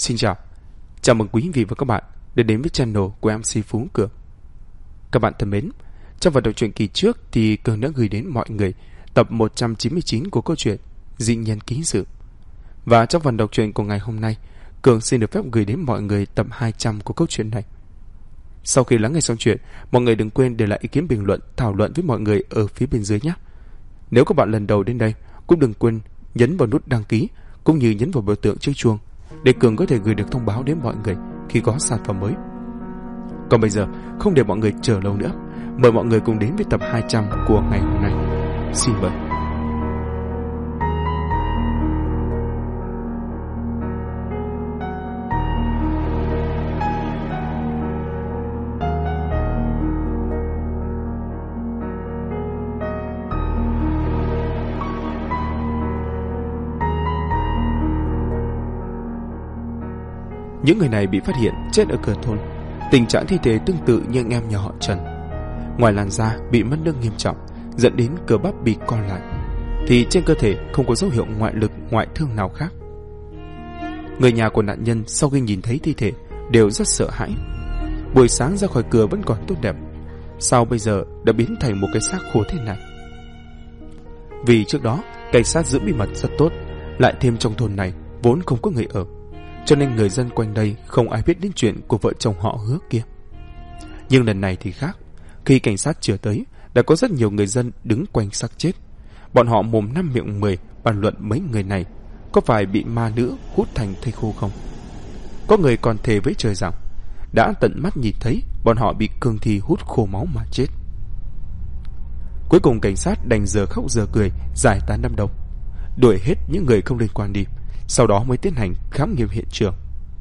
Xin chào, chào mừng quý vị và các bạn đã đến với channel của MC Phú Cường. Các bạn thân mến, trong phần đọc truyện kỳ trước thì Cường đã gửi đến mọi người tập 199 của câu chuyện Dị Nhân Ký Sự. Và trong phần đọc truyện của ngày hôm nay, Cường xin được phép gửi đến mọi người tập 200 của câu chuyện này. Sau khi lắng nghe xong chuyện, mọi người đừng quên để lại ý kiến bình luận, thảo luận với mọi người ở phía bên dưới nhé. Nếu các bạn lần đầu đến đây, cũng đừng quên nhấn vào nút đăng ký cũng như nhấn vào biểu tượng chiếc chuông để Cường có thể gửi được thông báo đến mọi người khi có sản phẩm mới. Còn bây giờ, không để mọi người chờ lâu nữa, mời mọi người cùng đến với tập 200 của ngày hôm nay. Xin mời. Những người này bị phát hiện chết ở cửa thôn. Tình trạng thi thể tương tự như anh em nhà họ Trần. Ngoài làn da bị mất nước nghiêm trọng dẫn đến cơ bắp bị co lại, thì trên cơ thể không có dấu hiệu ngoại lực ngoại thương nào khác. Người nhà của nạn nhân sau khi nhìn thấy thi thể đều rất sợ hãi. Buổi sáng ra khỏi cửa vẫn còn tốt đẹp, sao bây giờ đã biến thành một cái xác khô thế này? Vì trước đó cảnh sát giữ bí mật rất tốt, lại thêm trong thôn này vốn không có người ở, cho nên người dân quanh đây không ai biết đến chuyện của vợ chồng họ Hứa kia. Nhưng lần này thì khác. Khi cảnh sát chưa tới, đã có rất nhiều người dân đứng quanh xác chết. Bọn họ mồm năm miệng 10 bàn luận mấy người này có phải bị ma nữ hút thành thây khô không. Có người còn thề với trời rằng đã tận mắt nhìn thấy bọn họ bị cương thi hút khô máu mà chết. Cuối cùng cảnh sát đành giờ khóc giờ cười giải tán đám đông, đuổi hết những người không liên quan đi, sau đó mới tiến hành khám nghiệm hiện trường.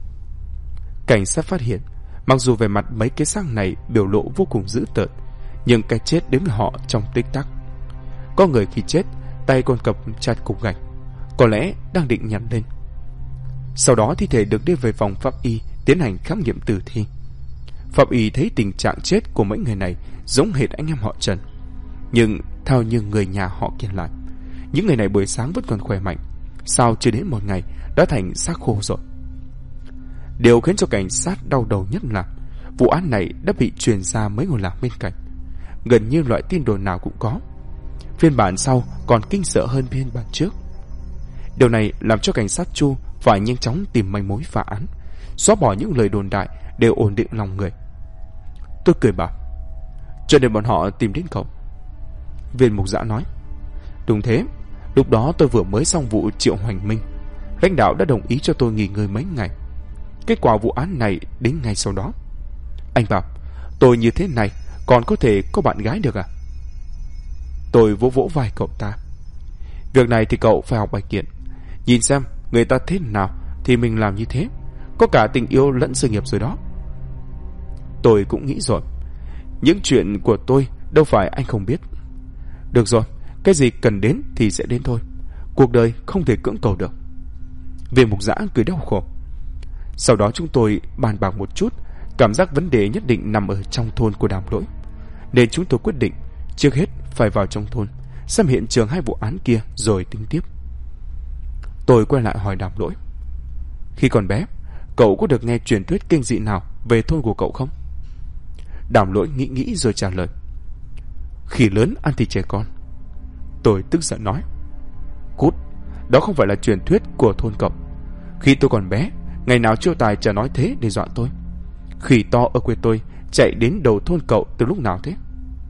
Cảnh sát phát hiện, mặc dù về mặt mấy cái xác này biểu lộ vô cùng dữ tợn, nhưng cái chết đến với họ trong tích tắc. Có người khi chết tay còn cầm chặt cục gạch, có lẽ đang định nhặt lên. Sau đó thi thể được đưa về phòng pháp y tiến hành khám nghiệm tử thi. Pháp y thấy tình trạng chết của mấy người này giống hệt anh em họ Trần, nhưng theo như người nhà họ kể lại, những người này buổi sáng vẫn còn khỏe mạnh, sao chưa đến một ngày đã thành xác khô rồi. Điều khiến cho cảnh sát đau đầu nhất là vụ án này đã bị truyền ra mấy ngôi làng bên cạnh. Gần như loại tin đồn nào cũng có. Phiên bản sau còn kinh sợ hơn phiên bản trước. Điều này làm cho cảnh sát Chu phải nhanh chóng tìm manh mối phá án, xóa bỏ những lời đồn đại đều ổn định lòng người. Tôi cười bảo, cho nên bọn họ tìm đến cậu. Viên mục giã nói, đúng thế, lúc đó tôi vừa mới xong vụ Triệu Hoành Minh, lãnh đạo đã đồng ý cho tôi nghỉ ngơi mấy ngày. Kết quả vụ án này đến ngay sau đó. Anh bảo, tôi như thế này còn có thể có bạn gái được à? Tôi vỗ vỗ vai cậu ta. Việc này thì cậu phải học bài kiện, nhìn xem người ta thế nào thì mình làm như thế, có cả tình yêu lẫn sự nghiệp rồi đó. Tôi cũng nghĩ rồi, những chuyện của tôi đâu phải anh không biết. Được rồi, cái gì cần đến thì sẽ đến thôi, cuộc đời không thể cưỡng cầu được. Viên mục giã cười đau khổ. Sau đó chúng tôi bàn bạc một chút, cảm giác vấn đề nhất định nằm ở trong thôn của Đàm Lỗi, nên chúng tôi quyết định trước hết phải vào trong thôn xem hiện trường hai vụ án kia rồi tính tiếp. Tôi quay lại hỏi Đàm Lỗi, khi còn bé cậu có được nghe truyền thuyết kinh dị nào về thôn của cậu không? Đàm Lỗi nghĩ rồi trả lời, khỉ lớn ăn thịt trẻ con. Tôi tức giận nói, cút, đó không phải là truyền thuyết của thôn cậu. Khi tôi còn bé, ngày nào Chiêu Tài chả nói thế để dọa tôi. Khỉ to ở quê tôi chạy đến đầu thôn cậu từ lúc nào thế?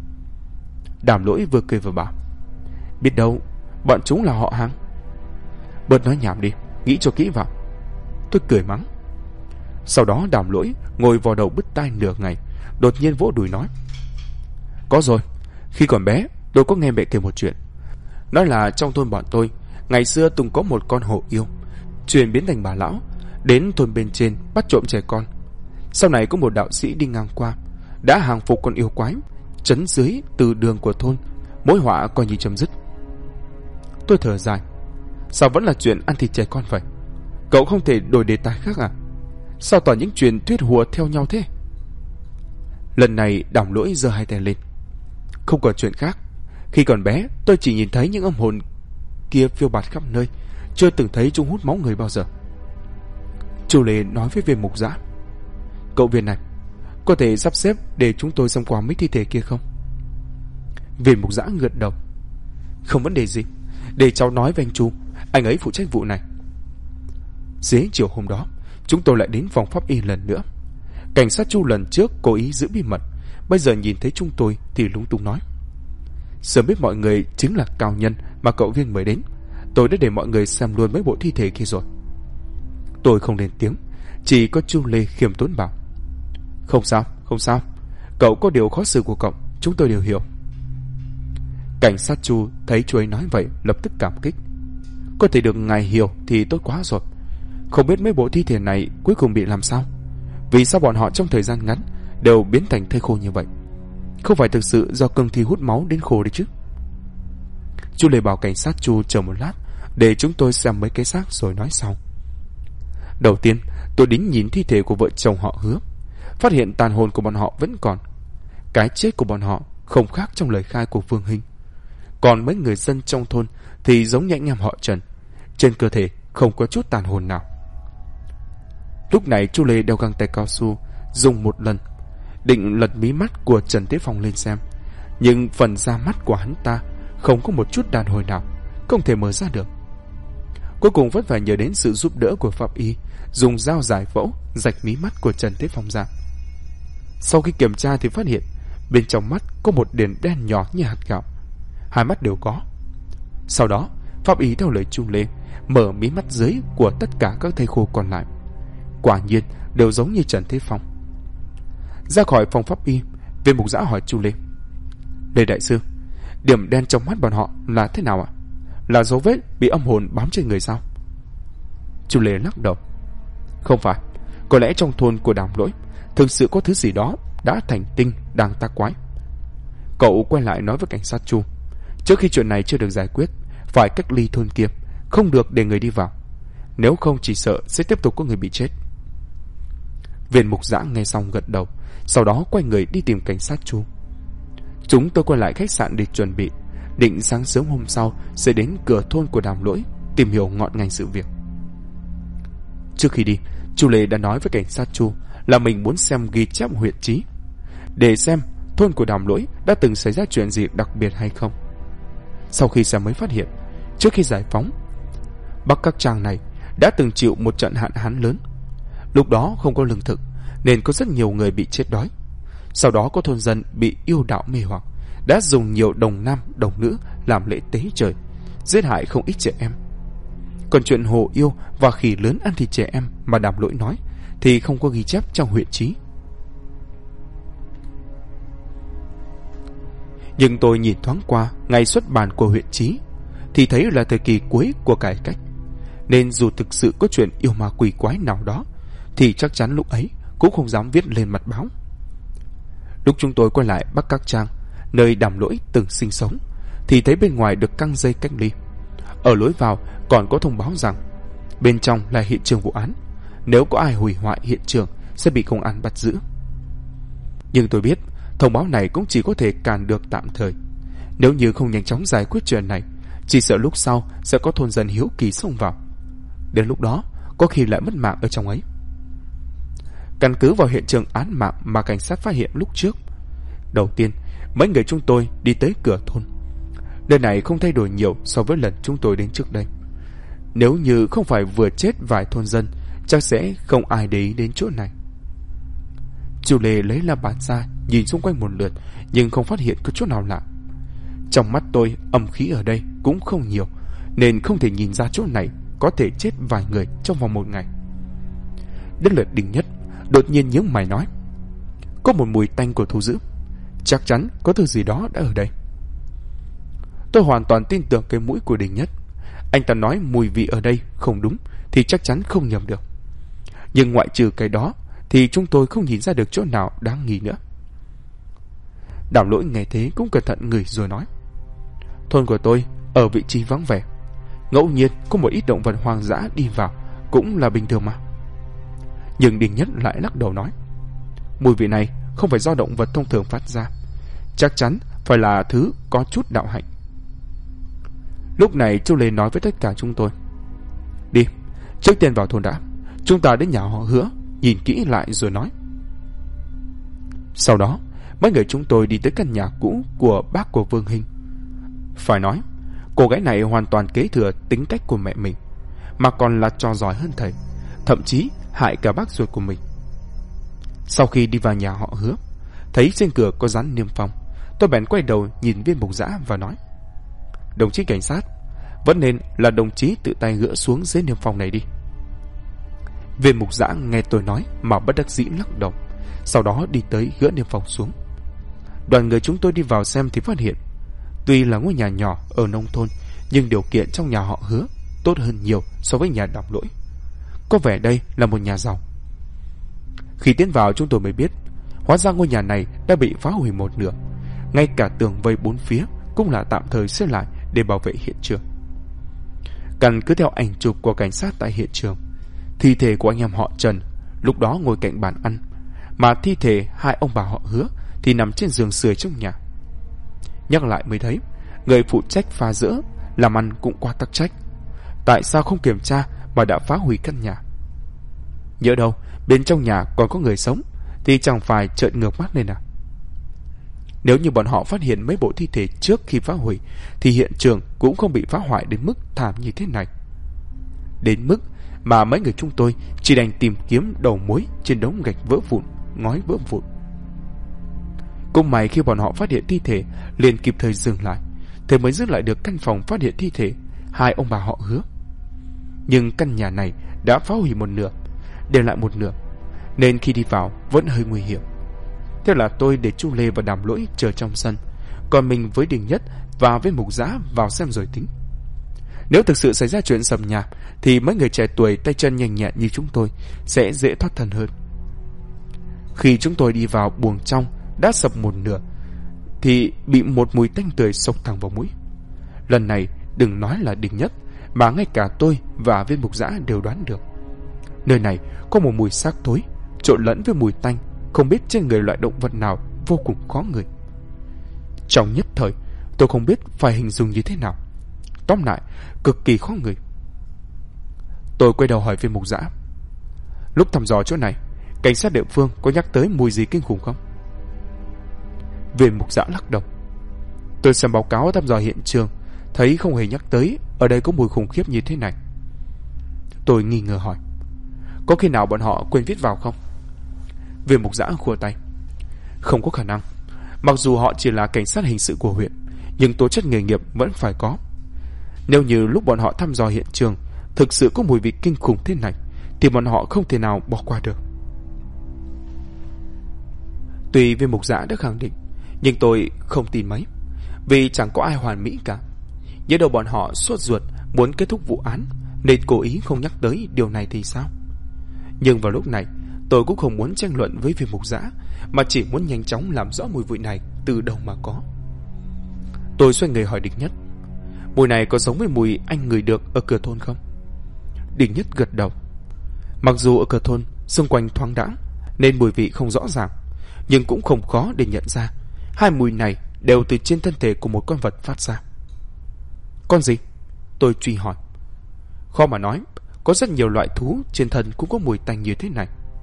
Đàm Lỗi vừa cười vừa bảo, biết đâu bọn chúng là họ hàng. Bớt nói nhảm đi, nghĩ cho kỹ vào. Tôi cười mắng. Sau đó Đàm Lỗi ngồi vò đầu bứt tai nửa ngày, đột nhiên vỗ đùi nói, có rồi, khi còn bé tôi có nghe mẹ kể một chuyện. Nói là trong thôn bọn tôi ngày xưa từng có một con hổ yêu, chuyển biến thành bà lão, đến thôn bên trên bắt trộm trẻ con. Sau này có một đạo sĩ đi ngang qua, đã hàng phục con yêu quái, trấn dưới từ đường của thôn, mối họa coi như chấm dứt. Tôi thở dài, sao vẫn là chuyện ăn thịt trẻ con vậy? Cậu không thể đổi đề tài khác à? Sao toàn những truyền thuyết hùa theo nhau thế? Lần này Đàm Lỗi giơ hai tay lên, không còn chuyện khác. Khi còn bé tôi chỉ nhìn thấy những âm hồn kia phiêu bạt khắp nơi, chưa từng thấy chúng hút máu người bao giờ. Chu Lê nói với viên mục giã: Cậu Viên này, có thể sắp xếp để chúng tôi xem qua mấy thi thể kia không? Viên mục giã gật đầu: Không vấn đề gì, để cháu nói với anh Chu, anh ấy phụ trách vụ này. Dưới chiều hôm đó, chúng tôi lại đến phòng pháp y lần nữa. Cảnh sát Chu lần trước cố ý giữ bí mật, bây giờ nhìn thấy chúng tôi thì lúng túng nói: Sớm biết mọi người chính là cao nhân mà cậu Viên mời đến, tôi đã để mọi người xem luôn mấy bộ thi thể kia rồi. Tôi không lên tiếng, chỉ có Chu Lê khiêm tốn bảo: Không sao, không sao, cậu có điều khó xử của cậu, chúng tôi đều hiểu. Cảnh sát Chu thấy chú ấy nói vậy lập tức cảm kích: Có thể được ngài hiểu thì tốt quá rồi. Không biết mấy bộ thi thể này cuối cùng bị làm sao? Vì sao bọn họ trong thời gian ngắn đều biến thành thây khô như vậy? Không phải thực sự do cương thi hút máu đến khô đấy chứ? Chu Lê bảo cảnh sát Chu chờ một lát để chúng tôi xem mấy cái xác rồi nói sau. Đầu tiên, tôi đến nhìn thi thể của vợ chồng họ Hứa, phát hiện tàn hồn của bọn họ vẫn còn. Cái chết của bọn họ không khác trong lời khai của Vương Hinh. Còn mấy người dân trong thôn thì giống như anh em họ Trần, trên cơ thể không có chút tàn hồn nào. Lúc này Chu Lê đeo găng tay cao su, dùng một lần, định lật mí mắt của Trần Thế Phong lên xem, nhưng phần da mắt của hắn ta không có một chút tàn hồn nào, không thể mở ra được. Cuối cùng vẫn phải nhờ đến sự giúp đỡ của pháp y, dùng dao giải phẫu rạch mí mắt của Trần Thế Phong ra. Sau khi kiểm tra thì phát hiện bên trong mắt có một điểm đen nhỏ như hạt gạo, hai mắt đều có. Sau đó pháp y theo lời Chu Lê mở mí mắt dưới của tất cả các thây khô còn lại, quả nhiên đều giống như Trần Thế Phong. Ra khỏi phòng pháp y, viên mục giã hỏi Chu Lê: Lê đại sư, điểm đen trong mắt bọn họ là thế nào ạ? Là dấu vết bị âm hồn bám trên người sao? Chu Lê lắc đầu: Không phải, có lẽ trong thôn của Đàm Lỗi thực sự có thứ gì đó đã thành tinh đang tác quái. Cậu quay lại nói với cảnh sát Chu: Trước khi chuyện này chưa được giải quyết, phải cách ly thôn kia, không được để người đi vào, nếu không chỉ sợ sẽ tiếp tục có người bị chết. Viên mục giã nghe xong gật đầu, sau đó quay người đi tìm cảnh sát Chu. Chúng tôi quay lại khách sạn để chuẩn bị, định sáng sớm hôm sau sẽ đến cửa thôn của Đàm Lỗi tìm hiểu ngọn ngành sự việc. Trước khi đi, Chu Lê đã nói với cảnh sát Chu là mình muốn xem ghi chép huyện trí, để xem thôn của Đàm Lỗi đã từng xảy ra chuyện gì đặc biệt hay không. Sau khi xem mới phát hiện, trước khi giải phóng, Bắc Các Trang này đã từng chịu một trận hạn hán lớn. Lúc đó không có lương thực nên có rất nhiều người bị chết đói. Sau đó có thôn dân bị yêu đạo mê hoặc, đã dùng nhiều đồng nam đồng nữ làm lễ tế trời, giết hại không ít trẻ em. Còn chuyện hồ yêu và khỉ lớn ăn thịt trẻ em mà Đàm Lỗi nói thì không có ghi chép trong huyện trí. Nhưng tôi nhìn thoáng qua ngày xuất bản của huyện trí thì thấy là thời kỳ cuối của cải cách, nên dù thực sự có chuyện yêu ma quỷ quái nào đó thì chắc chắn lúc ấy cũng không dám viết lên mặt báo. Lúc chúng tôi quay lại Bắc Các Trang, nơi Đàm Lỗi từng sinh sống, thì thấy bên ngoài được căng dây cách ly. Ở lối vào còn có thông báo rằng bên trong là hiện trường vụ án, nếu có ai hủy hoại hiện trường sẽ bị công an bắt giữ. Nhưng tôi biết thông báo này cũng chỉ có thể cản được tạm thời. Nếu như không nhanh chóng giải quyết chuyện này, chỉ sợ lúc sau sẽ có thôn dân hiếu kỳ xông vào. Đến lúc đó có khi lại mất mạng ở trong ấy. Căn cứ vào hiện trường án mạng mà cảnh sát phát hiện lúc trước, đầu tiên mấy người chúng tôi đi tới cửa thôn. Nơi này không thay đổi nhiều so với lần chúng tôi đến trước đây. Nếu như không phải vừa chết vài thôn dân, chắc sẽ không ai để ý đến chỗ này. Chu Lê lấy la bàn ra nhìn xung quanh một lượt, nhưng không phát hiện có chỗ nào lạ. Trong mắt tôi âm khí ở đây cũng không nhiều, nên không thể nhìn ra chỗ này có thể chết vài người trong vòng một ngày. Đến lượt Đinh Nhất đột nhiên nhướng mày nói: Có một mùi tanh của thú dữ, chắc chắn có thứ gì đó đã ở đây. Tôi hoàn toàn tin tưởng cái mũi của Đinh Nhất. Anh ta nói mùi vị ở đây không đúng thì chắc chắn không nhầm được. Nhưng ngoại trừ cái đó thì chúng tôi không nhìn ra được chỗ nào đáng nghi nữa. Đàm Lỗi nghe thế cũng cẩn thận ngửi rồi nói: Thôn của tôi ở vị trí vắng vẻ, ngẫu nhiên có một ít động vật hoang dã đi vào cũng là bình thường mà. Nhưng Đinh Nhất lại lắc đầu nói: Mùi vị này không phải do động vật thông thường phát ra, chắc chắn phải là thứ có chút đạo hạnh. Lúc này Chu Lê nói với tất cả chúng tôi: Đi, trước tiên vào thôn đã, Chúng ta đến nhà họ Hứa, nhìn kỹ lại rồi nói. Sau đó mấy người chúng tôi đi tới căn nhà cũ của bác của Vương Hinh. Phải nói, cô gái này hoàn toàn kế thừa tính cách của mẹ mình, mà còn là trò giỏi hơn thầy, thậm chí hại cả bác ruột của mình. Sau khi đi vào nhà họ Hứa, thấy trên cửa có dán niêm phong, tôi bèn quay đầu nhìn Viên Mục Dã và nói: Đồng chí cảnh sát, vẫn nên là đồng chí tự tay gỡ xuống giấy niêm phong này đi. Viên Mục Dã nghe tôi nói mà bất đắc dĩ lắc đầu, sau đó đi tới gỡ niêm phong xuống. Đoàn người chúng tôi đi vào xem thì phát hiện, tuy là ngôi nhà nhỏ ở nông thôn, nhưng điều kiện trong nhà họ Hứa tốt hơn nhiều so với nhà Đàm Lỗi. Có vẻ đây là một nhà giàu. Khi tiến vào chúng tôi mới biết, hóa ra ngôi nhà này đã bị phá hủy một nửa, ngay cả tường vây bốn phía cũng là tạm thời xếp lại để bảo vệ hiện trường. Căn cứ theo ảnh chụp của cảnh sát tại hiện trường, thi thể của anh em họ Trần lúc đó ngồi cạnh bàn ăn, mà thi thể hai ông bà họ Hứa thì nằm trên giường sưởi trong nhà. Nhắc lại mới thấy, người phụ trách phá rỡ làm ăn cũng quá tắc trách. Tại sao không kiểm tra mà đã phá hủy căn nhà? Nhỡ đâu bên trong nhà còn có người sống thì chẳng phải trợn ngược mắt lên à? Nếu như bọn họ phát hiện mấy bộ thi thể trước khi phá hủy thì hiện trường cũng không bị phá hoại đến mức thảm như thế này. Đến mức mà mấy người chúng tôi chỉ đành tìm kiếm đầu mối trên đống gạch vỡ vụn, ngói vỡ vụn. Cũng may khi bọn họ phát hiện thi thể liền kịp thời dừng lại, thế mới giữ lại được căn phòng phát hiện thi thể hai ông bà họ Hứa. Nhưng căn nhà này đã phá hủy một nửa, để lại một nửa, nên khi đi vào vẫn hơi nguy hiểm. Thế là tôi để Chu Lê và Đàm Lỗi chờ trong sân, còn mình với Đình Nhất và với Mục Dã vào xem rồi tính. Nếu thực sự xảy ra chuyện sập nhà thì mấy người trẻ tuổi tay chân nhanh nhẹn như chúng tôi sẽ dễ thoát thân hơn. Khi chúng tôi đi vào buồng trong đã sập một nửa thì bị một mùi tanh tưởi xộc thẳng vào mũi. Lần này đừng nói là Đình Nhất, mà ngay cả tôi và Viên Mục Dã đều đoán được. Nơi này có một mùi xác thối trộn lẫn với mùi tanh, không biết trên người loại động vật nào, vô cùng khó ngửi. Trong nhất thời tôi không biết phải hình dung như thế nào. Tóm lại cực kỳ khó ngửi. Tôi quay đầu hỏi Viên Mục Dã: Lúc thăm dò chỗ này, cảnh sát địa phương có nhắc tới mùi gì kinh khủng không? Viên Mục Dã lắc đầu: Tôi xem báo cáo thăm dò hiện trường, thấy không hề nhắc tới ở đây có mùi khủng khiếp như thế này. Tôi nghi ngờ hỏi: Có khi nào bọn họ quên viết vào không? Viên Mục Dã khua tay: Không có khả năng. Mặc dù họ chỉ là cảnh sát hình sự của huyện, nhưng tố chất nghề nghiệp vẫn phải có. Nếu như lúc bọn họ thăm dò hiện trường thực sự có mùi vị kinh khủng thế này thì bọn họ không thể nào bỏ qua được. Tuy Viên Mục Dã đã khẳng định, nhưng tôi không tin mấy, vì chẳng có ai hoàn mỹ cả. Nhớ đâu bọn họ sốt ruột muốn kết thúc vụ án nên cố ý không nhắc tới điều này thì sao? Nhưng vào lúc này tôi cũng không muốn tranh luận với Viên Mục Dã, mà chỉ muốn nhanh chóng làm rõ mùi vị này từ đâu mà có. Tôi xoay người hỏi Đình Nhất: Mùi này có giống với mùi anh ngửi được ở cửa thôn không? Đình Nhất gật đầu. Mặc dù ở cửa thôn xung quanh thoáng đãng nên mùi vị không rõ ràng, nhưng cũng không khó để nhận ra hai mùi này đều từ trên thân thể của một con vật phát ra. Con gì? Tôi truy hỏi. Khó mà nói, có rất nhiều loại thú trên thân cũng có mùi tanh như thế này.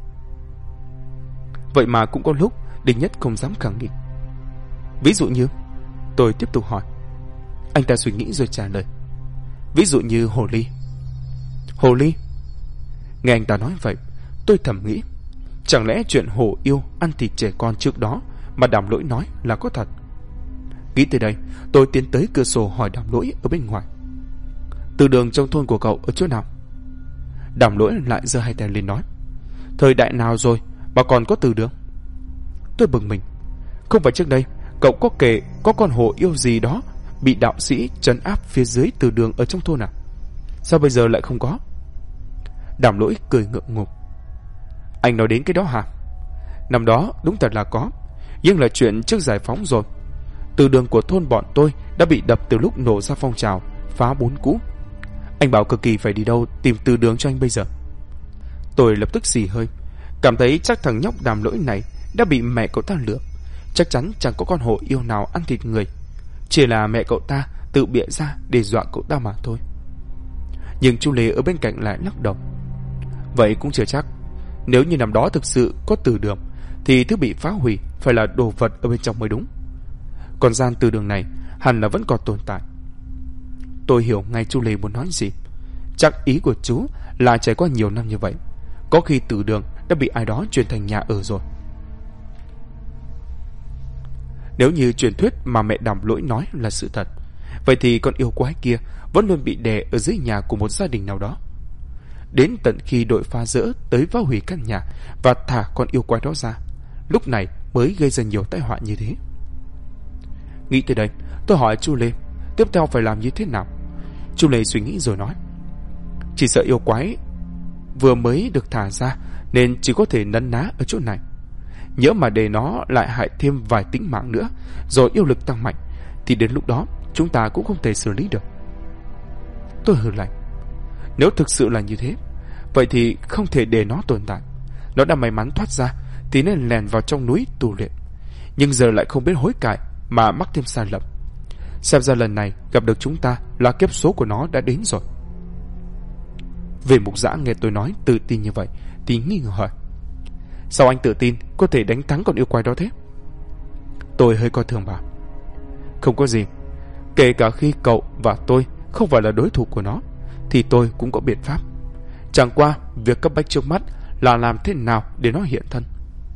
Vậy mà cũng có lúc Đình Nhất không dám khẳng định. Ví dụ như? Tôi tiếp tục hỏi. Anh ta suy nghĩ rồi trả lời: Ví dụ như hồ ly. Hồ ly? Nghe anh ta nói vậy, tôi thầm nghĩ, chẳng lẽ chuyện hổ yêu ăn thịt trẻ con trước đó mà Đàm Lỗi nói là có thật? Nghĩ tới đây, tôi tiến tới cửa sổ hỏi Đàm Lỗi ở bên ngoài: Từ đường trong thôn của cậu ở chỗ nào? Đàm Lỗi lại giơ hai tay lên nói: Thời đại nào rồi mà còn có từ đường? Tôi bừng mình. Không phải trước đây cậu có kể có con hổ yêu gì đó bị đạo sĩ trấn áp phía dưới từ đường ở trong thôn à? Sao bây giờ lại không có? Đàm Lỗi cười ngượng ngùng: Anh nói đến cái đó hả? Năm đó đúng thật là có, nhưng là chuyện trước giải phóng rồi. Từ đường của thôn bọn tôi đã bị đập từ lúc nổ ra phong trào phá 4 cũ. Anh bảo cực kỳ phải đi đâu tìm từ đường cho anh bây giờ? Tôi lập tức xì hơi, cảm thấy chắc thằng nhóc Đàm Lỗi này đã bị mẹ cậu ta lừa. Chắc chắn chẳng có con hổ yêu nào ăn thịt người, chỉ là mẹ cậu ta tự bịa ra để dọa cậu ta mà thôi. Nhưng Chu Lê ở bên cạnh lại lắc đầu: Vậy cũng chưa chắc. Nếu như năm đó thực sự có từ đường thì thứ bị phá hủy phải là đồ vật ở bên trong mới đúng. Còn gian từ đường này hẳn là vẫn còn tồn tại. Tôi hiểu ngay chú Lê muốn nói gì. Chắc ý của chú là trải qua nhiều năm như vậy, có khi từ đường đã bị ai đó chuyển thành nhà ở rồi. Nếu như truyền thuyết mà mẹ Đàm Lỗi nói là sự thật, vậy thì con yêu quái kia vẫn luôn bị đè ở dưới nhà của một gia đình nào đó, đến tận khi đội phá rỡ tới phá hủy căn nhà và thả con yêu quái đó ra, lúc này mới gây ra nhiều tai họa như thế. Nghĩ tới đây, tôi hỏi chú Lê tiếp theo phải làm như thế nào. Chú Lê suy nghĩ rồi nói, chỉ sợ yêu quái vừa mới được thả ra nên chỉ có thể nấn ná ở chỗ này. Nhỡ mà để nó lại hại thêm vài tính mạng nữa, rồi yêu lực tăng mạnh, thì đến lúc đó chúng ta cũng không thể xử lý được. Tôi hừ lạnh, nếu thực sự là như thế, vậy thì không thể để nó tồn tại. Nó đã may mắn thoát ra thì nên lèn vào trong núi tu luyện, nhưng giờ lại không biết hối cải mà mắc thêm sai lầm. Xem ra lần này gặp được chúng ta là kiếp số của nó đã đến rồi. Về Mục Dã nghe tôi nói tự tin như vậy thì nghi ngờ hỏi, sao anh tự tin có thể đánh thắng con yêu quái đó thế? Tôi hơi coi thường bảo, không có gì, kể cả khi cậu và tôi không phải là đối thủ của nó thì tôi cũng có biện pháp. Chẳng qua việc cấp bách trước mắt là làm thế nào để nó hiện thân.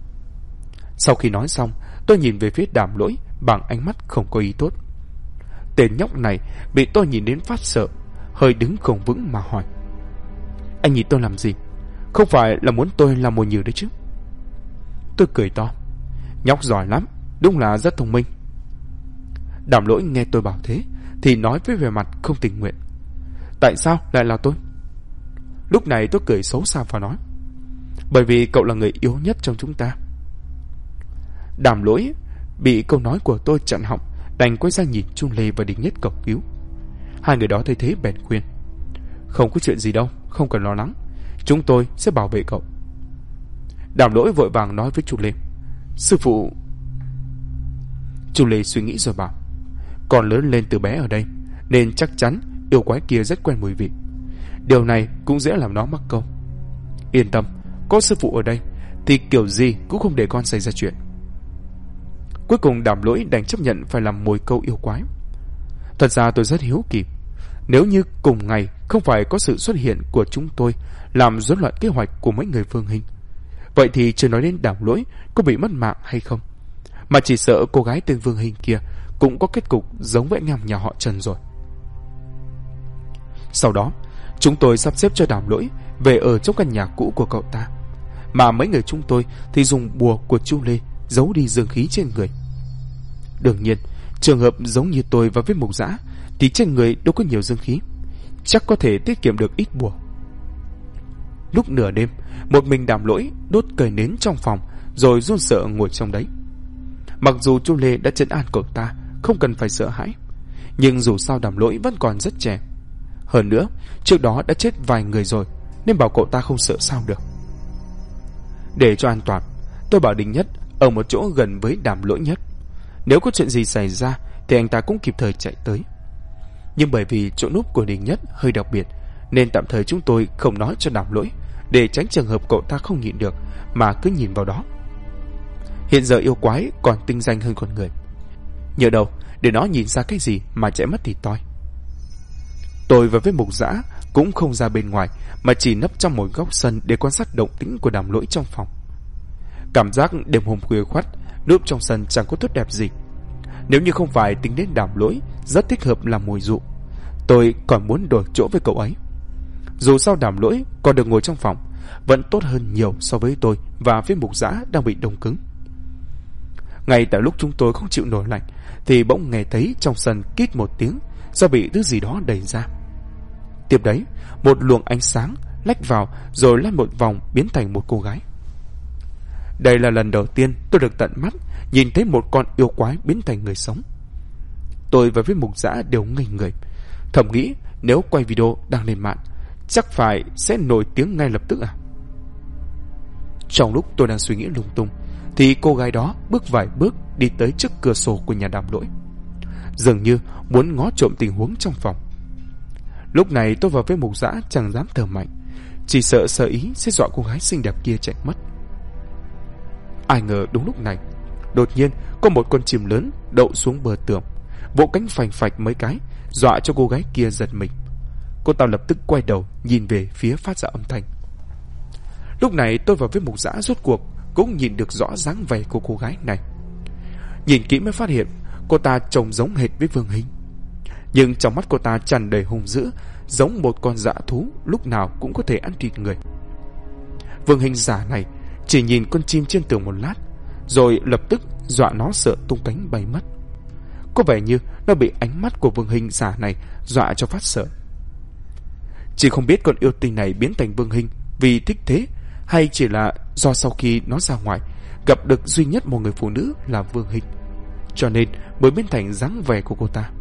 Sau khi nói xong, tôi nhìn về phía Đàm Lỗi bằng ánh mắt không có ý tốt. Tên nhóc này bị tôi nhìn đến phát sợ, hơi đứng không vững mà hỏi, anh nhìn tôi làm gì? Không phải là muốn tôi làm mồi nhử đấy chứ? Tôi cười to, nhóc giỏi lắm, đúng là rất thông minh. Đàm Lỗi nghe tôi bảo thế thì nói với vẻ mặt không tình nguyện, tại sao lại là tôi? Lúc này tôi cười xấu xa và nói, bởi vì cậu là người yếu nhất trong chúng ta. Đàm Lỗi bị câu nói của tôi chặn họng, đành quay ra nhìn Chu Lê và Đình Nhất cầu cứu. Hai người đó thấy thế bèn khuyên, không có chuyện gì đâu, không cần lo lắng, chúng tôi sẽ bảo vệ cậu. Đàm Lỗi vội vàng nói với Chu Lê, sư phụ. Chu Lê suy nghĩ rồi bảo, con lớn lên từ bé ở đây nên chắc chắn yêu quái kia rất quen mùi vị. Điều này cũng dễ làm nó mắc câu. Yên tâm, có sư phụ ở đây thì kiểu gì cũng không để con xảy ra chuyện. Cuối cùng Đàm Lỗi đành chấp nhận phải làm mồi câu yêu quái. Thật ra tôi rất hiếu kỳ, nếu như cùng ngày không phải có sự xuất hiện của chúng tôi làm rối loạn kế hoạch của mấy người Vương Hình, vậy thì chưa nói đến Đàm Lỗi có bị mất mạng hay không, mà chỉ sợ cô gái tên Vương Hình kia cũng có kết cục giống với anh em nhà họ Trần rồi. Sau đó chúng tôi sắp xếp cho Đàm Lỗi về ở trong căn nhà cũ của cậu ta, mà mấy người chúng tôi thì dùng bùa của Chu Lê giấu đi dương khí trên người. Đương nhiên, trường hợp giống như tôi và với Mục Dã thì trên người đâu có nhiều dương khí, chắc có thể tiết kiệm được ít bùa. Lúc nửa đêm, một mình Đàm Lỗi đốt cây nến trong phòng rồi run sợ ngồi trong đấy. Mặc dù Chu Lê đã trấn an cậu ta không cần phải sợ hãi, nhưng dù sao Đàm Lỗi vẫn còn rất trẻ. Hơn nữa, trước đó đã chết vài người rồi, nên bảo cậu ta không sợ sao được. Để cho an toàn, tôi bảo Đình Nhất ở một chỗ gần với Đàm Lỗi nhất. Nếu có chuyện gì xảy ra thì anh ta cũng kịp thời chạy tới. Nhưng bởi vì chỗ núp của Đình Nhất hơi đặc biệt, nên tạm thời chúng tôi không nói cho Đàm Lỗi, để tránh trường hợp cậu ta không nhịn được mà cứ nhìn vào đó. Hiện giờ yêu quái còn tinh danh hơn con người, nhờ đâu để nó nhìn ra cái gì mà chạy mất thì toi. Tôi và với Mục Dã cũng không ra bên ngoài, mà chỉ nấp trong một góc sân để quan sát động tĩnh của Đàm Lỗi trong phòng. Cảm giác đêm hôm khuya khoắt núp trong sân chẳng có tốt đẹp gì. Nếu như không phải tính đến Đàm Lỗi rất thích hợp làm mồi dụ, tôi còn muốn đổi chỗ với cậu ấy. Dù sao Đàm Lỗi còn được ngồi trong phòng vẫn tốt hơn nhiều so với tôi và với Mục Dã đang bị đông cứng. Ngay tại lúc chúng tôi không chịu nổi lạnh thì bỗng nghe thấy trong sân kít một tiếng do bị thứ gì đó đẩy ra. Tiếp đấy, một luồng ánh sáng lách vào rồi lăn một vòng biến thành một cô gái. Đây là lần đầu tiên tôi được tận mắt nhìn thấy một con yêu quái biến thành người sống. Tôi và với Mục Dã đều ngây người, thầm nghĩ nếu quay video đăng lên mạng chắc phải sẽ nổi tiếng ngay lập tức à. Trong lúc tôi đang suy nghĩ lung tung thì cô gái đó bước vài bước đi tới trước cửa sổ của nhà Đàm Lỗi, dường như muốn ngó trộm tình huống trong phòng. Lúc này tôi và với Mục Dã chẳng dám thở mạnh, chỉ sợ sơ ý sẽ dọa cô gái xinh đẹp kia chạy mất. Ai ngờ đúng lúc này, đột nhiên có một con chim lớn đậu xuống bờ tường, vỗ cánh phành phạch mấy cái, dọa cho cô gái kia giật mình. Cô ta lập tức quay đầu nhìn về phía phát ra âm thanh. Lúc này tôi và với Mục Dã rốt cuộc cũng nhìn được rõ dáng vẻ của cô gái này. Nhìn kỹ mới phát hiện cô ta trông giống hệt với Vương Hinh, nhưng trong mắt cô ta tràn đầy hung dữ, giống một con dã thú lúc nào cũng có thể ăn thịt người. Vương Hinh giả này chỉ nhìn con chim trên tường một lát, rồi lập tức dọa nó sợ tung cánh bay mất. Có vẻ như nó bị ánh mắt của Vương Hinh giả này dọa cho phát sợ. Chỉ không biết con yêu tinh này biến thành Vương Hinh vì thích thế, hay chỉ là do sau khi nó ra ngoài gặp được duy nhất một người phụ nữ là Vương Hinh, cho nên mới biến thành dáng vẻ của cô ta.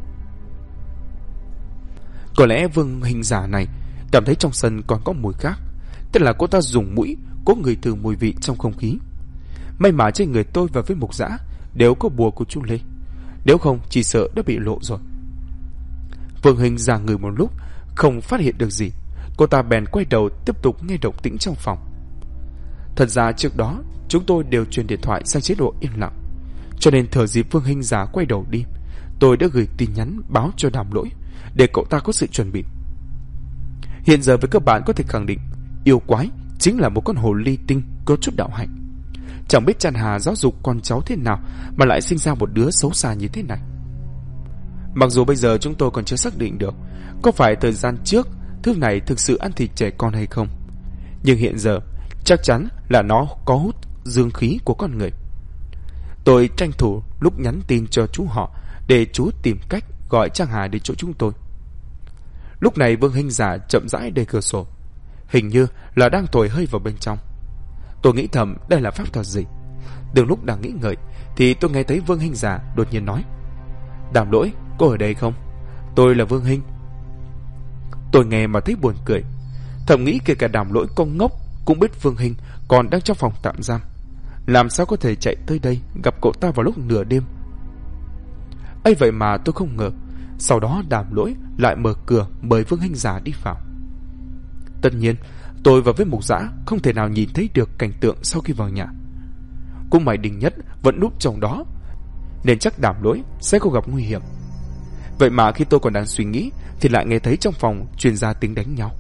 Có lẽ Vương Hinh giả này cảm thấy trong sân còn có mùi khác, tức là cô ta dùng mũi cố ngửi từ mùi vị trong không khí. May mà trên người tôi và với Mục Dã đều có bùa của chú Lê, nếu không chỉ sợ đã bị lộ rồi. Vương Hinh giả người một lúc không phát hiện được gì, cô ta bèn quay đầu tiếp tục nghe động tĩnh trong phòng. Thật ra trước đó chúng tôi đều truyền điện thoại sang chế độ yên lặng, cho nên thời dịp Vương Hinh giả quay đầu đi, tôi đã gửi tin nhắn báo cho Đàm Lỗi để cậu ta có sự chuẩn bị. Hiện giờ với các bạn có thể khẳng định yêu quái chính là một con hồ ly tinh có chút đạo hạnh. Chẳng biết Trăn Hà giáo dục con cháu thế nào mà lại sinh ra một đứa xấu xa như thế này. Mặc dù bây giờ chúng tôi còn chưa xác định được có phải thời gian trước thứ này thực sự ăn thịt trẻ con hay không, nhưng hiện giờ chắc chắn là nó có hút dương khí của con người. Tôi tranh thủ lúc nhắn tin cho chú họ để chú tìm cách gọi Trang Hà đến chỗ chúng tôi. Lúc này Vương Hinh giả chậm rãi đẩy cửa sổ, hình như là đang thổi hơi vào bên trong. Tôi nghĩ thầm đây là pháp thuật gì. Từ lúc đang nghĩ ngợi thì tôi nghe thấy Vương Hinh giả đột nhiên nói: Đàm Lỗi, cô ở đây không? Tôi là Vương Hinh. Tôi nghe mà thấy buồn cười, thầm nghĩ kể cả Đàm Lỗi con ngốc cũng biết Vương Hinh còn đang trong phòng tạm giam, làm sao có thể chạy tới đây gặp cậu ta vào lúc nửa đêm. ấy vậy mà tôi không ngờ sau đó Đàm Lỗi lại mở cửa mời Vương Hinh giả đi vào. Tất nhiên tôi và với Mục Dã không thể nào nhìn thấy được cảnh tượng sau khi vào nhà. Cũng may Đình Nhất vẫn núp trong đó, nên chắc Đàm Lỗi sẽ không gặp nguy hiểm. Vậy mà khi tôi còn đang suy nghĩ thì lại nghe thấy trong phòng truyền ra tiếng đánh nhau.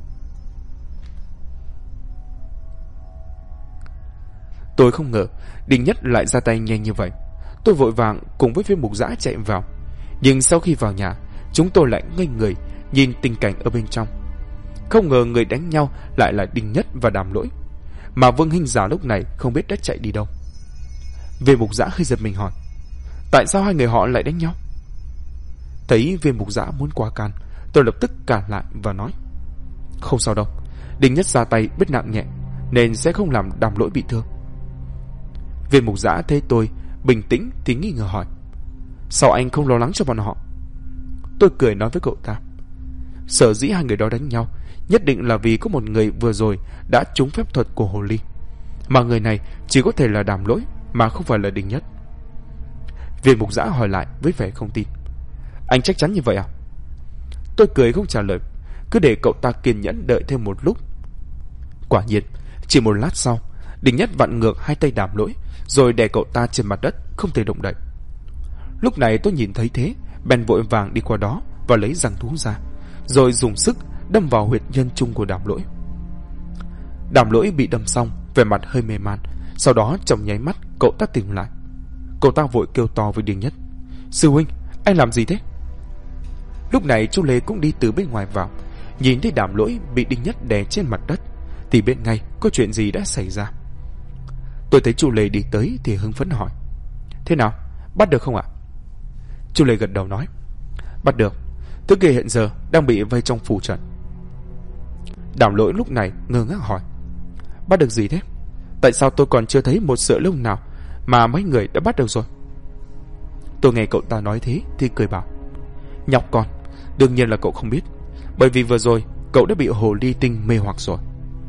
Tôi không ngờ Đình Nhất lại ra tay nhanh như vậy. Tôi vội vàng cùng với Mục Dã chạy vào, nhưng sau khi vào nhà chúng tôi lại ngây người nhìn tình cảnh ở bên trong. Không ngờ người đánh nhau lại là Đình Nhất và Đàm Lỗi, mà Vương Hinh giả lúc này không biết đã chạy đi đâu. Mục Dã hơi giật mình hỏi: tại sao hai người họ lại đánh nhau? Thấy Mục Dã muốn qua can, tôi lập tức cản lại và nói: không sao đâu, Đình Nhất ra tay biết nặng nhẹ nên sẽ không làm Đàm Lỗi bị thương. Mục Dã thấy tôi bình tĩnh thì nghi ngờ hỏi: sao anh không lo lắng cho bọn họ? Tôi cười nói với cậu ta: sở dĩ hai người đó đánh nhau nhất định là vì có một người vừa rồi đã trúng phép thuật của hồ ly, mà người này chỉ có thể là Đàm Lỗi mà không phải là Đình Nhất. Mục Dã hỏi lại với vẻ không tin: anh chắc chắn như vậy à? Tôi cười không trả lời, cứ để cậu ta kiên nhẫn đợi thêm một lúc. Quả nhiên chỉ một lát sau, Đình Nhất vặn ngược hai tay Đàm Lỗi rồi đè cậu ta trên mặt đất không thể động đậy. Lúc này tôi nhìn thấy thế bèn vội vàng đi qua đó và lấy răng thú ra, rồi dùng sức đâm vào huyệt nhân trung của Đàm Lỗi. Đàm Lỗi bị đâm xong vẻ mặt hơi mê man, sau đó trong nháy mắt cậu ta tỉnh lại. Cậu ta vội kêu to với Đình Nhất: sư huynh, anh làm gì thế? Lúc này chú Lê cũng đi từ bên ngoài vào, nhìn thấy Đàm Lỗi bị Đình Nhất đè trên mặt đất thì biết ngay có chuyện gì đã xảy ra. Tôi thấy chú Lê đi tới thì hưng phấn hỏi: thế nào, bắt được không ạ? Chú Lê gật đầu nói: bắt được, thứ kia hiện giờ đang bị vây trong phủ trận. Đàm Lỗi lúc này ngơ ngác hỏi: bắt được gì thế? Tại sao tôi còn chưa thấy một sợi lông nào mà mấy người đã bắt được rồi? Tôi nghe cậu ta nói thế thì cười bảo: nhóc con, đương nhiên là cậu không biết, bởi vì vừa rồi cậu đã bị hồ ly tinh mê hoặc rồi.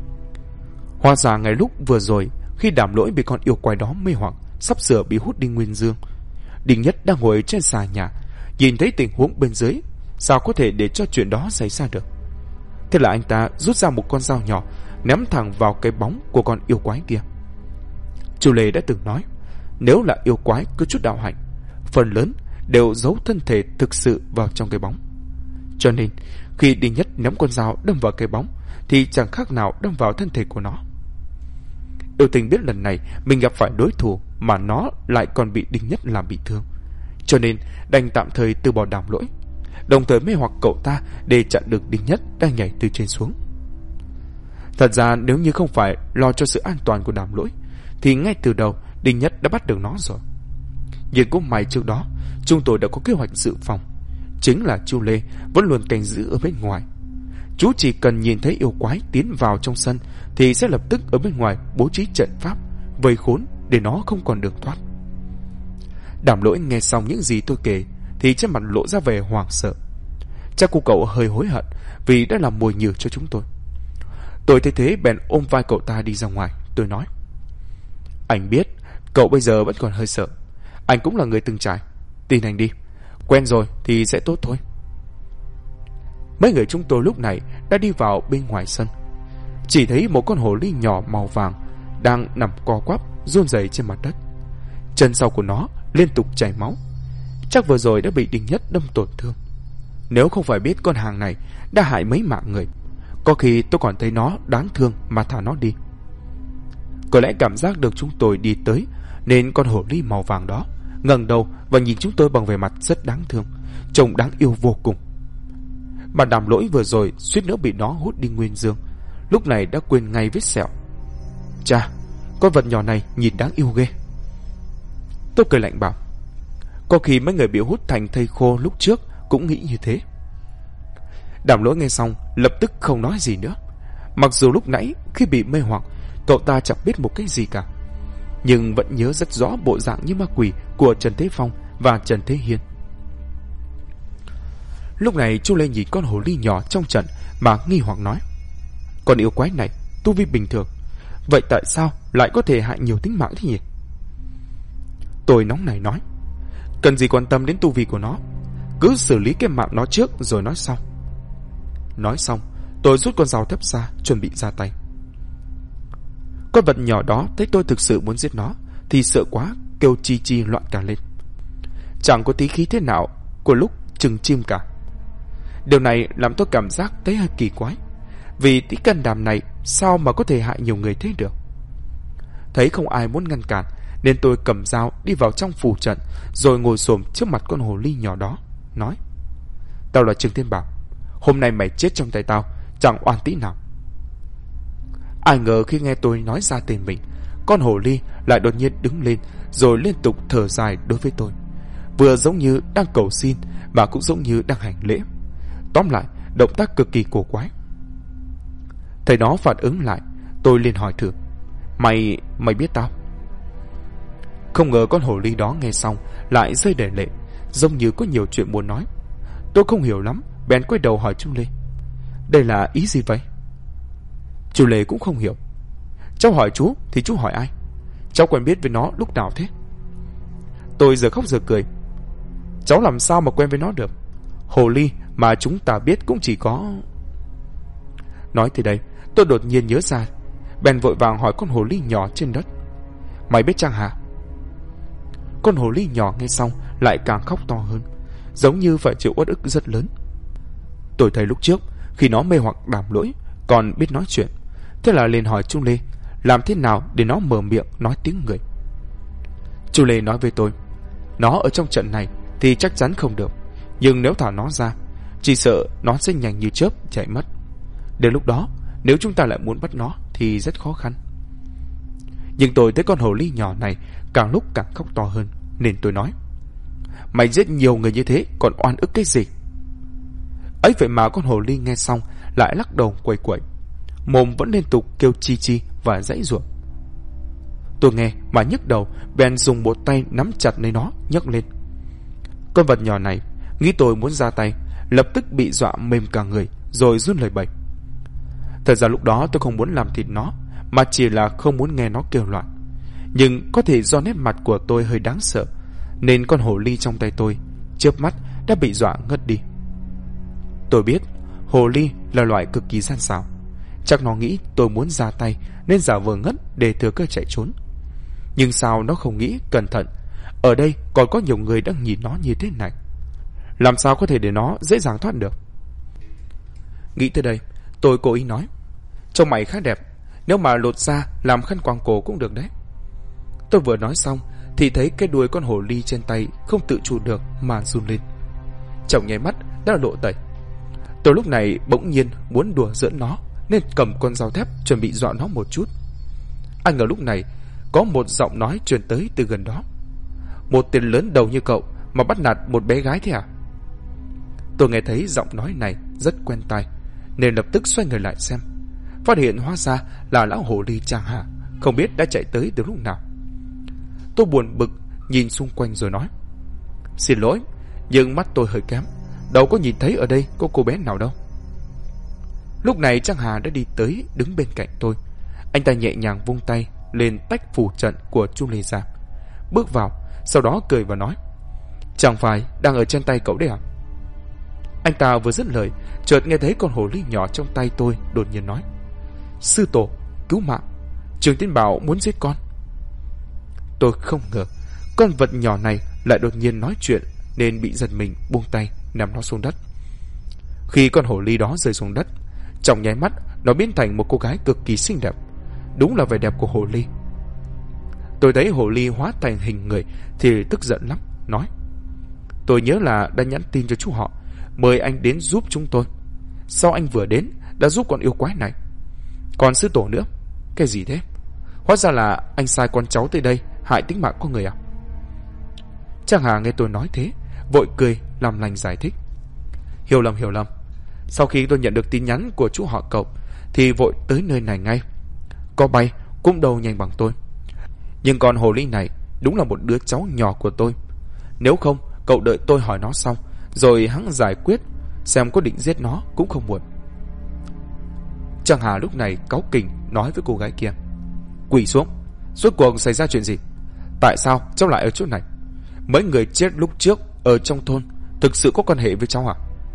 Hóa ra ngay lúc vừa rồi khi Đàm Lỗi bị con yêu quái đó mê hoặc, sắp sửa bị hút đi nguyên dương, Đình Nhất đang ngồi trên xà nhà, nhìn thấy tình huống bên dưới, sao có thể để cho chuyện đó xảy ra được. Thế là anh ta rút ra một con dao nhỏ ném thẳng vào cái bóng của con yêu quái kia. Chu Lê đã từng nói, nếu là yêu quái có chút đạo hạnh, phần lớn đều giấu thân thể thực sự vào trong cái bóng. Cho nên khi Đinh Nhất ném con dao đâm vào cái bóng thì chẳng khác nào đâm vào thân thể của nó. Yêu Tinh biết lần này mình gặp phải đối thủ mà nó lại còn bị Đinh Nhất làm bị thương, cho nên đành tạm thời từ bỏ Đàm Lỗi, đồng thời mê hoặc cậu ta để chặn được Đinh Nhất đang nhảy từ trên xuống. Thật ra nếu như không phải lo cho sự an toàn của Đàm Lỗi thì ngay từ đầu Đinh Nhất đã bắt được nó rồi. Nhưng cũng may trước đó chúng tôi đã có kế hoạch dự phòng, chính là Chu Lê vẫn luôn canh giữ ở bên ngoài. Chú chỉ cần nhìn thấy yêu quái tiến vào trong sân thì sẽ lập tức ở bên ngoài bố trí trận pháp vây khốn để nó không còn đường thoát. Đàm Lỗi nghe xong những gì tôi kể thì trên mặt lộ ra vẻ hoảng sợ. Chắc cô cậu hơi hối hận vì đã làm mồi nhử cho chúng tôi. Tôi thấy thế bèn ôm vai cậu ta đi ra ngoài. Tôi nói, anh biết cậu bây giờ vẫn còn hơi sợ, anh cũng là người từng trải, tin anh đi, quen rồi thì sẽ tốt thôi. Mấy người chúng tôi lúc này đã đi vào bên ngoài sân. Chỉ thấy một con hồ ly nhỏ màu vàng đang nằm co quắp run rẩy trên mặt đất. Chân sau của nó liên tục chảy máu, chắc vừa rồi đã bị Đinh Nhất đâm tổn thương. Nếu không phải biết con hàng này đã hại mấy mạng người, có khi tôi còn thấy nó đáng thương mà thả nó đi. Có lẽ cảm giác được chúng tôi đi tới nên con hồ ly màu vàng đó ngẩng đầu và nhìn chúng tôi bằng vẻ mặt rất đáng thương, trông đáng yêu vô cùng. Mà Đàm Lỗi vừa rồi suýt nữa bị nó hút đi nguyên dương, lúc này đã quên ngay vết sẹo. Chà, con vật nhỏ này nhìn đáng yêu ghê. Tôi cười lạnh bảo, có khi mấy người bị hút thành thây khô lúc trước cũng nghĩ như thế. Đàm Lỗi nghe xong lập tức không nói gì nữa. Mặc dù lúc nãy khi bị mê hoặc cậu ta chẳng biết một cái gì cả, nhưng vẫn nhớ rất rõ bộ dạng như ma quỷ của Trần Thế Phong và Trần Thế Hiên. Lúc này Chu Lê nhìn con hồ ly nhỏ trong trận mà nghi hoặc nói, con yêu quái này tu vi bình thường, vậy tại sao lại có thể hại nhiều tính mạng thế nhỉ? Tôi nóng nảy nói, cần gì quan tâm đến tu vi của nó, cứ xử lý cái mạng nó trước rồi nói sau. Nói xong tôi rút con dao thấp ra chuẩn bị ra tay. Con vật nhỏ đó thấy tôi thực sự muốn giết nó thì sợ quá, kêu chi chi loạn cả lên, chẳng có tí khí thế nào của lúc chừng chim cả. Điều này làm tôi cảm giác thấy hơi kỳ quái, vì tí can đảm này sao mà có thể hại nhiều người thế được. Thấy không ai muốn ngăn cản nên tôi cầm dao đi vào trong phủ trận, rồi ngồi xổm trước mặt con hồ ly nhỏ đó, nói, tao là Trương Thiên Bảo, hôm nay mày chết trong tay tao, chẳng oan tí nào. Ai ngờ khi nghe tôi nói ra tên mình, con hồ ly lại đột nhiên đứng lên rồi liên tục thở dài đối với tôi, vừa giống như đang cầu xin mà cũng giống như đang hành lễ. Tóm lại động tác cực kỳ cổ quái. Thấy nó phản ứng lại, tôi liền hỏi thử, Mày biết tao? Không ngờ con hồ ly đó nghe xong lại rơi đầy lệ, giống như có nhiều chuyện muốn nói. Tôi không hiểu lắm, bèn quay đầu hỏi Chu Lê, đây là ý gì vậy? Chu Lê cũng không hiểu. Cháu hỏi chú thì chú hỏi ai? Cháu quen biết với nó lúc nào thế? Tôi giờ khóc giờ cười. Cháu làm sao mà quen với nó được? Hồ ly mà chúng ta biết cũng chỉ có... Nói từ đây tôi đột nhiên nhớ ra, bèn vội vàng hỏi con hồ ly nhỏ trên đất, mày biết chăng hả? Con hồ ly nhỏ nghe xong lại càng khóc to hơn, giống như phải chịu uất ức rất lớn. Tôi thấy lúc trước khi nó mê hoặc Đàm Lỗi còn biết nói chuyện, thế là liền hỏi Chu Lê làm thế nào để nó mở miệng nói tiếng người. Chu Lê nói với tôi, nó ở trong trận này thì chắc chắn không được, nhưng nếu thả nó ra, chỉ sợ nó sẽ nhanh như chớp chạy mất. Đến lúc đó nếu chúng ta lại muốn bắt nó thì rất khó khăn. Nhưng tôi thấy con hồ ly nhỏ này càng lúc càng khóc to hơn, nên tôi nói, mày giết nhiều người như thế còn oan ức cái gì? Ấy vậy mà con hồ ly nghe xong lại lắc đầu quẩy quẩy, mồm vẫn liên tục kêu chi chi và giãy giụa. Tôi nghe mà nhức đầu, bèn dùng một tay nắm chặt lấy nó nhấc lên. Con vật nhỏ này nghĩ tôi muốn ra tay, lập tức bị dọa mềm cả người rồi run lẩy bẩy. Thật ra lúc đó tôi không muốn làm thịt nó, mà chỉ là không muốn nghe nó kêu loạn. Nhưng có thể do nét mặt của tôi hơi đáng sợ, nên con hồ ly trong tay tôi chớp mắt đã bị dọa ngất đi. Tôi biết hồ ly là loại cực kỳ gian xảo, Chắc nó nghĩ tôi muốn ra tay nên giả vờ ngất để thừa cơ chạy trốn. Nhưng sao nó không nghĩ cẩn thận, ở đây còn có nhiều người đang nhìn nó như thế này. Làm sao có thể để nó dễ dàng thoát được? Nghĩ tới đây, tôi cố ý nói, trông mày khá đẹp, nếu mà lột ra làm khăn quàng cổ cũng được đấy. Tôi vừa nói xong thì thấy cái đuôi con hồ ly trên tay không tự chủ được mà run lên. Trong nháy mắt đã là độ tẩy. Tôi lúc này bỗng nhiên muốn đùa giỡn nó nên cầm con dao thép chuẩn bị dọa nó một chút. Anh ngờ lúc này có một giọng nói truyền tới từ gần đó. Một tên lớn đầu như cậu mà bắt nạt một bé gái thế à? Tôi nghe thấy giọng nói này rất quen tai nên lập tức xoay người lại xem. Phát hiện hóa ra là lão hồ ly Trang Hà, không biết đã chạy tới từ lúc nào. Tôi buồn bực nhìn xung quanh rồi nói, xin lỗi, nhưng mắt tôi hơi kém, đâu có nhìn thấy ở đây có cô bé nào đâu. Lúc này Trang Hà đã đi tới đứng bên cạnh tôi. Anh ta nhẹ nhàng vung tay lên tách phù trận của Chu Lê ra, bước vào, sau đó cười và nói, chẳng phải đang ở trên tay cậu đấy à? Anh ta vừa dứt lời, chợt nghe thấy con hồ ly nhỏ trong tay tôi đột nhiên nói, sư tổ, cứu mạng, Trường Tiên Bảo muốn giết con. Tôi không ngờ con vật nhỏ này lại đột nhiên nói chuyện nên bị giật mình buông tay ném nó xuống đất. Khi con hồ ly đó rơi xuống đất, trong nháy mắt nó biến thành một cô gái cực kỳ xinh đẹp, đúng là vẻ đẹp của hồ ly. Tôi thấy hồ ly hóa thành hình người thì tức giận lắm, nói, tôi nhớ là đã nhắn tin cho chú họ mời anh đến giúp chúng tôi. Sao anh vừa đến đã giúp con yêu quái này? Còn sư tổ nữa, cái gì thế? Hóa ra là anh sai con cháu tới đây hại tính mạng con người à? Trang Hà nghe tôi nói thế, vội cười làm lành giải thích, hiểu lầm. Sau khi tôi nhận được tin nhắn của chú họ cậu thì vội tới nơi này ngay. Có bay cũng đâu nhanh bằng tôi. Nhưng con hồ ly này đúng là một đứa cháu nhỏ của tôi. Nếu không, cậu đợi tôi hỏi nó xong rồi hắn giải quyết, xem có định giết nó cũng không muộn. Trang Hà lúc này cáu kỉnh nói với cô gái kia, quỳ xuống, rốt cuộc xảy ra chuyện gì? Tại sao cháu lại ở chỗ này? Mấy người chết lúc trước ở trong thôn thực sự có quan hệ với cháu à?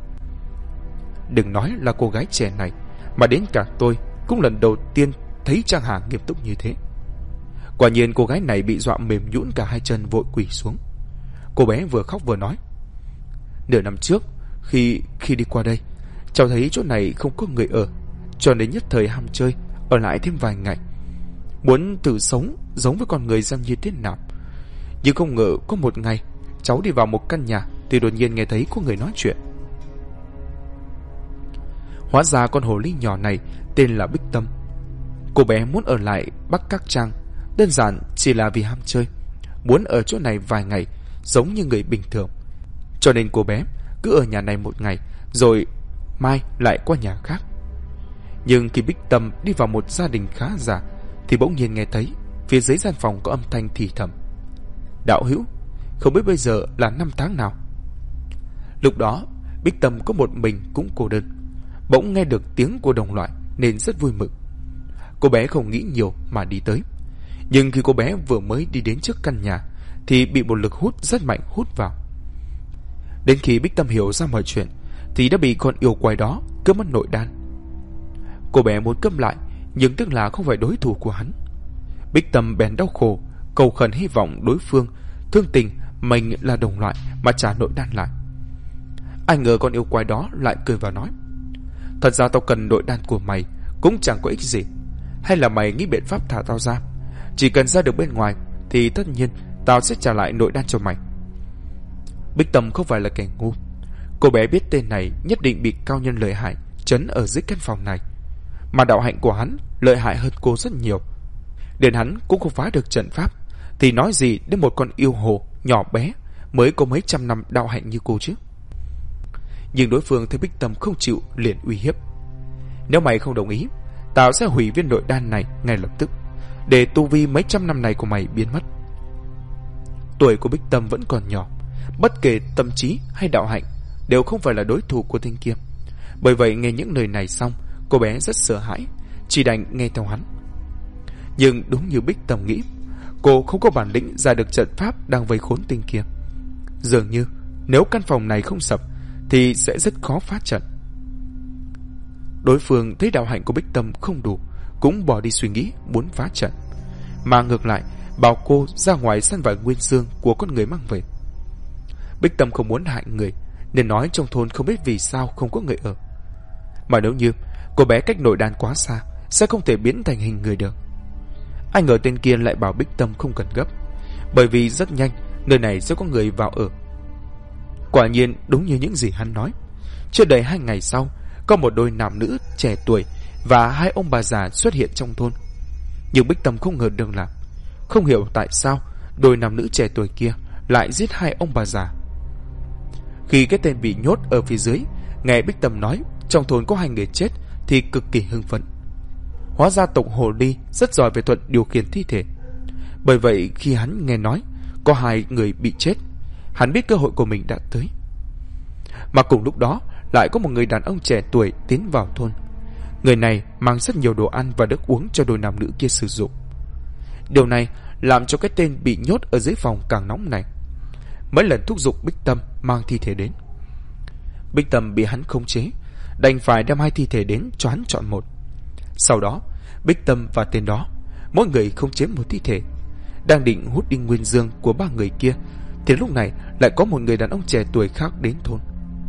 Đừng nói là cô gái trẻ này, mà đến cả tôi cũng lần đầu tiên thấy Trang Hà nghiêm túc như thế. Quả nhiên cô gái này bị dọa mềm nhũn cả hai chân, vội quỳ xuống. Cô bé vừa khóc vừa nói, nửa năm trước khi đi qua đây, cháu thấy chỗ này không có người ở, cho nên nhất thời ham chơi ở lại thêm vài ngày, muốn tự sống giống với con người xem như thế nào. Nhưng không ngờ có một ngày cháu đi vào một căn nhà thì đột nhiên nghe thấy có người nói chuyện. Hóa ra con hồ ly nhỏ này tên là Bích Tâm. Cô bé muốn ở lại Bắc Các Trang đơn giản chỉ là vì ham chơi, muốn ở chỗ này vài ngày giống như người bình thường. Cho nên cô bé cứ ở nhà này một ngày rồi mai lại qua nhà khác. Nhưng khi Bích Tâm đi vào một gia đình khá giả thì bỗng nhiên nghe thấy phía dưới gian phòng có âm thanh thì thầm, đạo hữu, không biết bây giờ là năm tháng nào? Lúc đó Bích Tâm có một mình cũng cô đơn, bỗng nghe được tiếng của đồng loại nên rất vui mừng. Cô bé không nghĩ nhiều mà đi tới. Nhưng khi cô bé vừa mới đi đến trước căn nhà thì bị một lực hút rất mạnh hút vào. Đến khi Bích Tâm hiểu ra mọi chuyện thì đã bị con yêu quái đó cướp mất nội đan. Cô bé muốn cướp lại nhưng tức là không phải đối thủ của hắn. Bích Tâm bèn đau khổ cầu khẩn hy vọng đối phương thương tình mình là đồng loại mà trả nội đan lại. Ai ngờ con yêu quái đó lại cười và nói, thật ra tao cần nội đan của mày cũng chẳng có ích gì. Hay là mày nghĩ biện pháp thả tao ra? Chỉ cần ra được bên ngoài thì tất nhiên tao sẽ trả lại nội đan cho mày. Bích Tâm không phải là kẻ ngu. Cô bé biết tên này nhất định bị cao nhân lợi hại trấn ở dưới căn phòng này, mà đạo hạnh của hắn lợi hại hơn cô rất nhiều. Đến hắn cũng không phá được trận pháp thì nói gì đến một con yêu hồ nhỏ bé mới có mấy trăm năm đạo hạnh như cô chứ. Nhưng đối phương thấy Bích Tâm không chịu liền uy hiếp, nếu mày không đồng ý, tao sẽ hủy viên nội đan này ngay lập tức, để tu vi mấy trăm năm này của mày biến mất. Tuổi của Bích Tâm vẫn còn nhỏ, bất kể tâm trí hay đạo hạnh đều không phải là đối thủ của tên kia. Bởi vậy nghe những lời này xong, cô bé rất sợ hãi, chỉ đành nghe theo hắn. Nhưng đúng như Bích Tâm nghĩ, cô không có bản lĩnh ra được trận pháp đang vây khốn tên kia. Dường như nếu căn phòng này không sập thì sẽ rất khó phá trận. Đối phương thấy đạo hạnh của Bích Tâm không đủ, cũng bỏ đi suy nghĩ muốn phá trận, mà ngược lại bảo cô ra ngoài săn vài nguyên dương của con người mang về. Bích Tâm không muốn hại người, nên nói trong thôn không biết vì sao không có người ở. Mà nếu như cô bé cách nội đàn quá xa, sẽ không thể biến thành hình người được. Ai ngờ tên kia lại bảo Bích Tâm không cần gấp, bởi vì rất nhanh nơi này sẽ có người vào ở. Quả nhiên đúng như những gì hắn nói. Chưa đầy 2 ngày sau, có một đôi nam nữ trẻ tuổi và 2 ông bà già xuất hiện trong thôn. Nhưng Bích Tâm không ngờ được là, không hiểu tại sao đôi nam nữ trẻ tuổi kia lại giết 2 ông bà già. Khi cái tên bị nhốt ở phía dưới nghe Bích Tâm nói trong thôn có 2 người chết thì cực kỳ hưng phấn. Hóa ra tộc Hồ Ly rất giỏi về thuật điều khiển thi thể. Bởi vậy khi hắn nghe nói có 2 người bị chết, hắn biết cơ hội của mình đã tới. Mà cùng lúc đó lại có một người đàn ông trẻ tuổi tiến vào thôn. Người này mang rất nhiều đồ ăn và nước uống cho đôi nam nữ kia sử dụng. Điều này làm cho cái tên bị nhốt ở dưới phòng càng nóng này. Mấy lần thúc giục Bích Tâm mang thi thể đến. Bích Tâm bị hắn khống chế, đành phải đem 2 thi thể đến cho hắn chọn một. Sau đó Bích Tâm và tên đó mỗi người khống chế một thi thể, đang định hút đi nguyên dương của 3 người kia, thì lúc này lại có một người đàn ông trẻ tuổi khác đến thôn.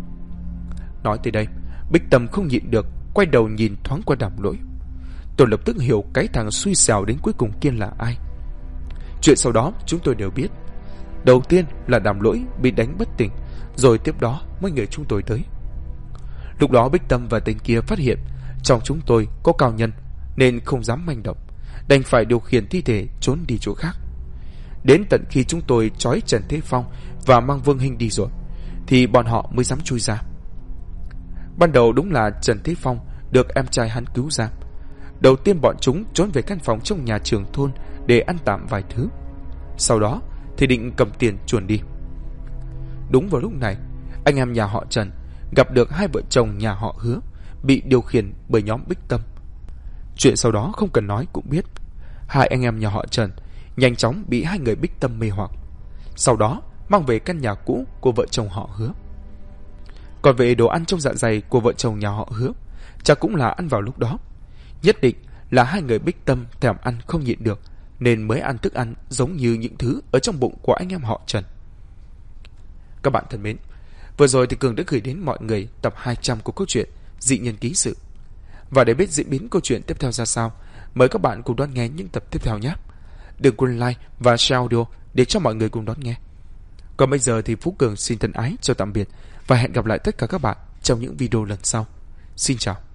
Nói tới đây, Bích Tâm không nhịn được quay đầu nhìn thoáng qua Đàm Lỗi. Tôi lập tức hiểu cái thằng xui xẻo đến cuối cùng kia là ai. Chuyện sau đó chúng tôi đều biết. Đầu tiên là Đàm Lỗi bị đánh bất tỉnh, rồi tiếp đó mấy người chúng tôi tới. Lúc đó Bích Tâm và tên kia phát hiện trong chúng tôi có cao nhân, nên không dám manh động, đành phải điều khiển thi thể trốn đi chỗ khác. Đến tận khi chúng tôi trói Trần Thế Phong và mang Vương Hinh đi rồi, thì bọn họ mới dám chui ra. Ban đầu đúng là Trần Thế Phong được em trai hắn cứu ra. Đầu tiên bọn chúng trốn về căn phòng trong nhà trưởng thôn để ăn tạm vài thứ. Sau đó thì định cầm tiền chuồn đi. Đúng vào lúc này, anh em nhà họ Trần gặp được 2 vợ chồng nhà họ Hứa bị điều khiển bởi nhóm Bích Tâm. Chuyện sau đó không cần nói cũng biết. 2 anh em nhà họ Trần nhanh chóng bị 2 người Bích Tâm mê hoặc, sau đó mang về căn nhà cũ của vợ chồng họ Hứa. Còn về đồ ăn trong dạ dày của vợ chồng nhà họ Hứa, chắc cũng là ăn vào lúc đó. Nhất định là 2 người Bích Tâm thèm ăn không nhịn được, nên mới ăn thức ăn giống như những thứ ở trong bụng của anh em họ Trần. Các bạn thân mến, vừa rồi thì Cường đã gửi đến mọi người tập 200 của câu chuyện Dị Nhân Ký Sự. Và để biết diễn biến câu chuyện tiếp theo ra sao, mời các bạn cùng đón nghe những tập tiếp theo nhé. Đừng quên like và share audio để cho mọi người cùng đón nghe. Còn bây giờ thì Phú Cường xin thân ái chào tạm biệt và hẹn gặp lại tất cả các bạn trong những video lần sau. Xin chào.